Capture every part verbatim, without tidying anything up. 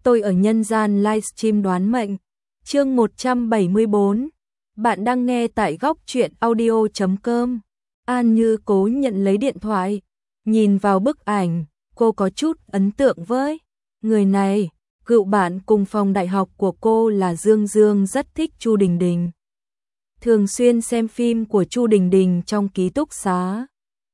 tôi ở nhân gian livestream đoán mệnh. Chương một trăm bảy mươi bốn. Bạn đang nghe tại góc truyện audio chấm com. An Như Cố nhận lấy điện thoại, nhìn vào bức ảnh, cô có chút ấn tượng với người này. Cựu bạn cùng phòng đại học của cô là Dương Dương rất thích Chu Đình Đình, thường xuyên xem phim của Chu Đình Đình trong ký túc xá,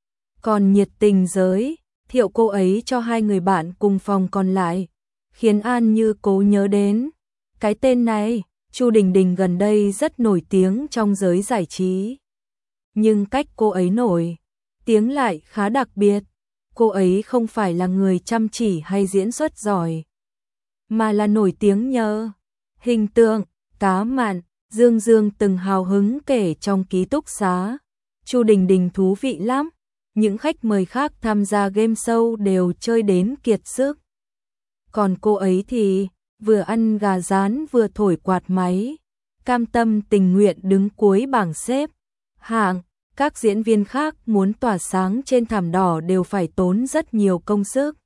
còn nhiệt tình giới thiệu cô ấy cho hai người bạn cùng phòng còn lại, khiến An Như Cố nhớ đến cái tên này. Chu Đình Đình gần đây rất nổi tiếng trong giới giải trí, nhưng cách cô ấy nổi tiếng lại khá đặc biệt. Cô ấy không phải là người chăm chỉ hay diễn xuất giỏi, mà là nổi tiếng nhờ hình tượng cá mặn. Dương Dương từng hào hứng kể trong ký túc xá, Chu Đình Đình thú vị lắm, những khách mời khác tham gia game show đều chơi đến kiệt sức, còn cô ấy thì vừa ăn gà rán vừa thổi quạt máy, cam tâm tình nguyện đứng cuối bảng xếp hạng. Các diễn viên khác muốn tỏa sáng trên thảm đỏ đều phải tốn rất nhiều công sức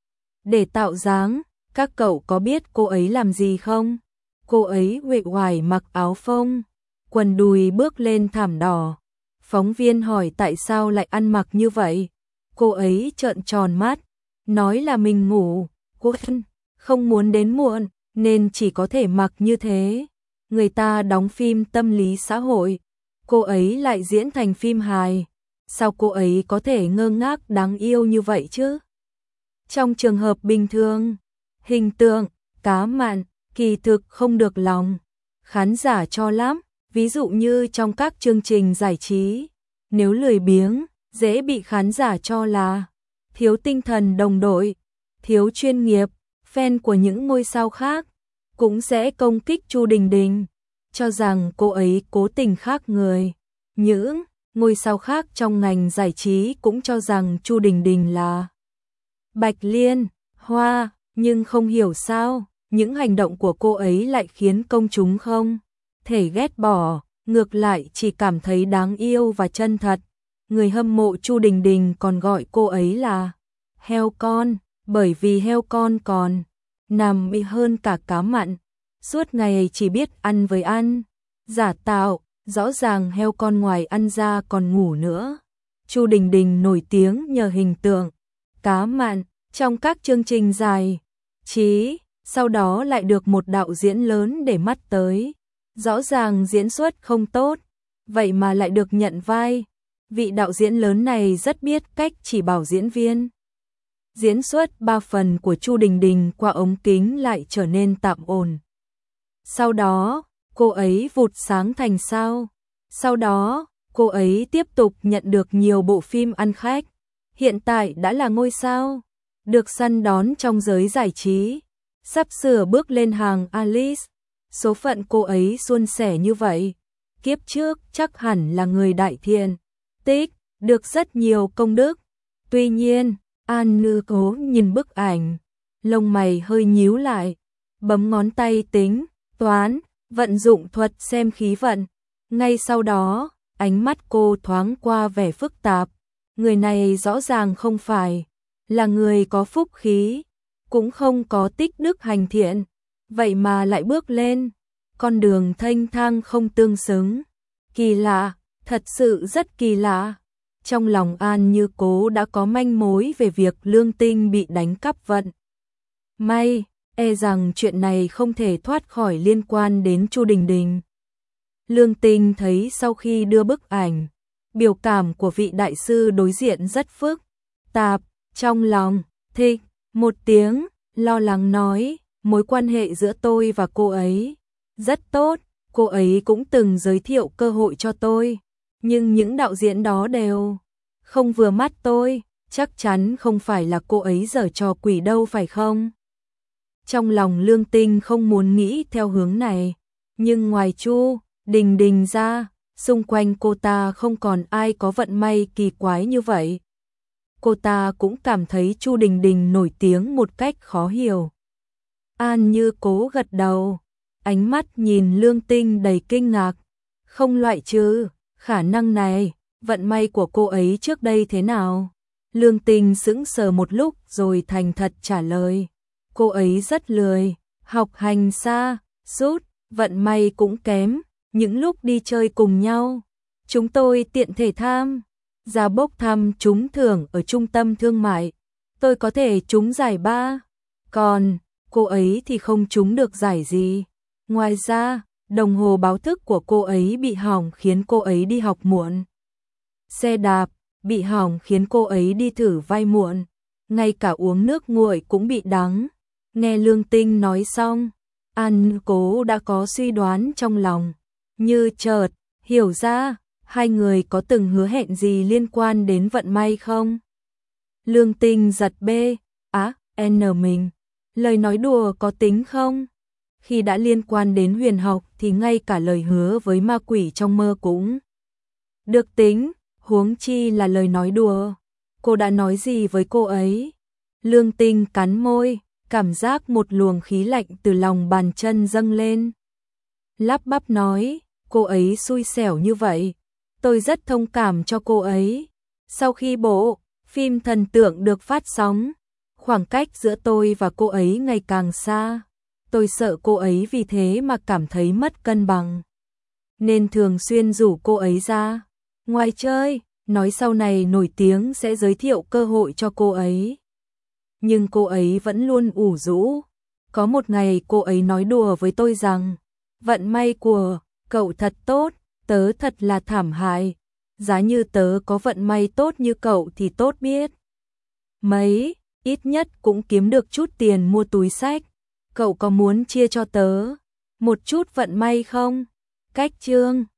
để tạo dáng. Các cậu có biết cô ấy làm gì không? Cô ấy uể oải mặc áo phông, quần đùi bước lên thảm đỏ. Phóng viên hỏi tại sao lại ăn mặc như vậy. Cô ấy trợn tròn mắt, nói là mình ngủ, cô không muốn đến muộn nên chỉ có thể mặc như thế. Người ta đóng phim tâm lý xã hội, cô ấy lại diễn thành phim hài, sao cô ấy có thể ngơ ngác đáng yêu như vậy chứ? Trong trường hợp bình thường, hình tượng cá mặn kỳ thực không được lòng khán giả cho lắm. Ví dụ như trong các chương trình giải trí, nếu lười biếng, dễ bị khán giả cho là thiếu tinh thần đồng đội, thiếu chuyên nghiệp. Fan của những ngôi sao khác cũng sẽ công kích Chu Đình Đình, cho rằng cô ấy cố tình khác người. Những ngôi sao khác trong ngành giải trí cũng cho rằng Chu Đình Đình là bạch liên hoa, nhưng không hiểu sao những hành động của cô ấy lại khiến công chúng không thể ghét bỏ, ngược lại chỉ cảm thấy đáng yêu và chân thật. Người hâm mộ Chu Đình Đình còn gọi cô ấy là heo con, bởi vì heo con còn nằm bị hơn cả cá mặn, suốt ngày chỉ biết ăn với ăn, giả tạo, rõ ràng heo con ngoài ăn ra còn ngủ nữa. Chu Đình Đình nổi tiếng nhờ hình tượng cá mặn trong các chương trình dài trí, sau đó lại được một đạo diễn lớn để mắt tới. Rõ ràng diễn xuất không tốt, vậy mà lại được nhận vai. Vị đạo diễn lớn này rất biết cách chỉ bảo diễn viên. Diễn xuất ba phần của Chu Đình Đình qua ống kính lại trở nên tạm ổn. Sau đó, cô ấy vụt sáng thành sao. Sau đó, cô ấy tiếp tục nhận được nhiều bộ phim ăn khách. Hiện tại đã là ngôi sao, được săn đón trong giới giải trí, sắp sửa bước lên hàng A-list. Số phận cô ấy suôn sẻ như vậy. Kiếp trước chắc hẳn là người đại thiện, tích, được rất nhiều công đức. Tuy nhiên, An Như Cố nhìn bức ảnh, lông mày hơi nhíu lại, bấm ngón tay tính, toán, vận dụng thuật xem khí vận. Ngay sau đó, ánh mắt cô thoáng qua vẻ phức tạp. Người này rõ ràng không phải là người có phúc khí, cũng không có tích đức hành thiện, vậy mà lại bước lên con đường thênh thang không tương xứng. Kỳ lạ, thật sự rất kỳ lạ. Trong lòng An Như Cố đã có manh mối về việc Lương Tinh bị đánh cắp vận may, e rằng chuyện này không thể thoát khỏi liên quan đến Chu Đình Đình. Lương Tinh thấy sau khi đưa bức ảnh, biểu cảm của vị đại sư đối diện rất phức tạp, trong lòng thích một tiếng, lo lắng nói, mối quan hệ giữa tôi và cô ấy rất tốt, cô ấy cũng từng giới thiệu cơ hội cho tôi, nhưng những đạo diễn đó đều không vừa mắt tôi, chắc chắn không phải là cô ấy giở trò quỷ đâu phải không? Trong lòng Lương Tinh không muốn nghĩ theo hướng này, nhưng ngoài Chu Đình Đình ra, xung quanh cô ta không còn ai có vận may kỳ quái như vậy. Cô ta cũng cảm thấy Chu Đình Đình nổi tiếng một cách khó hiểu. An Như Cố gật đầu, ánh mắt nhìn Lương Tinh đầy kinh ngạc. Không loại trừ khả năng này, vận may của cô ấy trước đây thế nào? Lương Tinh sững sờ một lúc rồi thành thật trả lời. cô ấy rất lười, học hành xa, sút, vận may cũng kém, những lúc đi chơi cùng nhau, chúng tôi tiện thể tham gia bốc thăm trúng thưởng ở trung tâm thương mại, tôi có thể trúng giải ba, còn cô ấy thì không trúng được giải gì. Ngoài ra, đồng hồ báo thức của cô ấy bị hỏng khiến cô ấy đi học muộn. Xe đạp bị hỏng khiến cô ấy đi thử vai muộn, ngay cả uống nước nguội cũng bị đắng. Nghe Lương Tinh nói xong, An Cố đã có suy đoán trong lòng, như chợt hiểu ra, hai người có từng hứa hẹn gì liên quan đến vận may không? Lương Tinh giật bê, á, n mình, lời nói đùa có tính không? Khi đã liên quan đến huyền học thì ngay cả lời hứa với ma quỷ trong mơ cũng được tính, huống chi là lời nói đùa. Cô đã nói gì với cô ấy? Lương Tinh cắn môi, cảm giác một luồng khí lạnh từ lòng bàn chân dâng lên. Lắp bắp nói, cô ấy xui xẻo như vậy, tôi rất thông cảm cho cô ấy. Sau khi bộ phim thần tượng được phát sóng, khoảng cách giữa tôi và cô ấy ngày càng xa. Tôi sợ cô ấy vì thế mà cảm thấy mất cân bằng, nên thường xuyên rủ cô ấy ra ngoài chơi, nói sau này nổi tiếng sẽ giới thiệu cơ hội cho cô ấy. Nhưng cô ấy vẫn luôn ủ rũ. Có một ngày cô ấy nói đùa với tôi rằng, vận may của cậu thật tốt, tớ thật là thảm hại. Giá như tớ có vận may tốt như cậu thì tốt biết mấy, ít nhất cũng kiếm được chút tiền mua túi xách. Cậu có muốn chia cho tớ một chút vận may không? Cách chương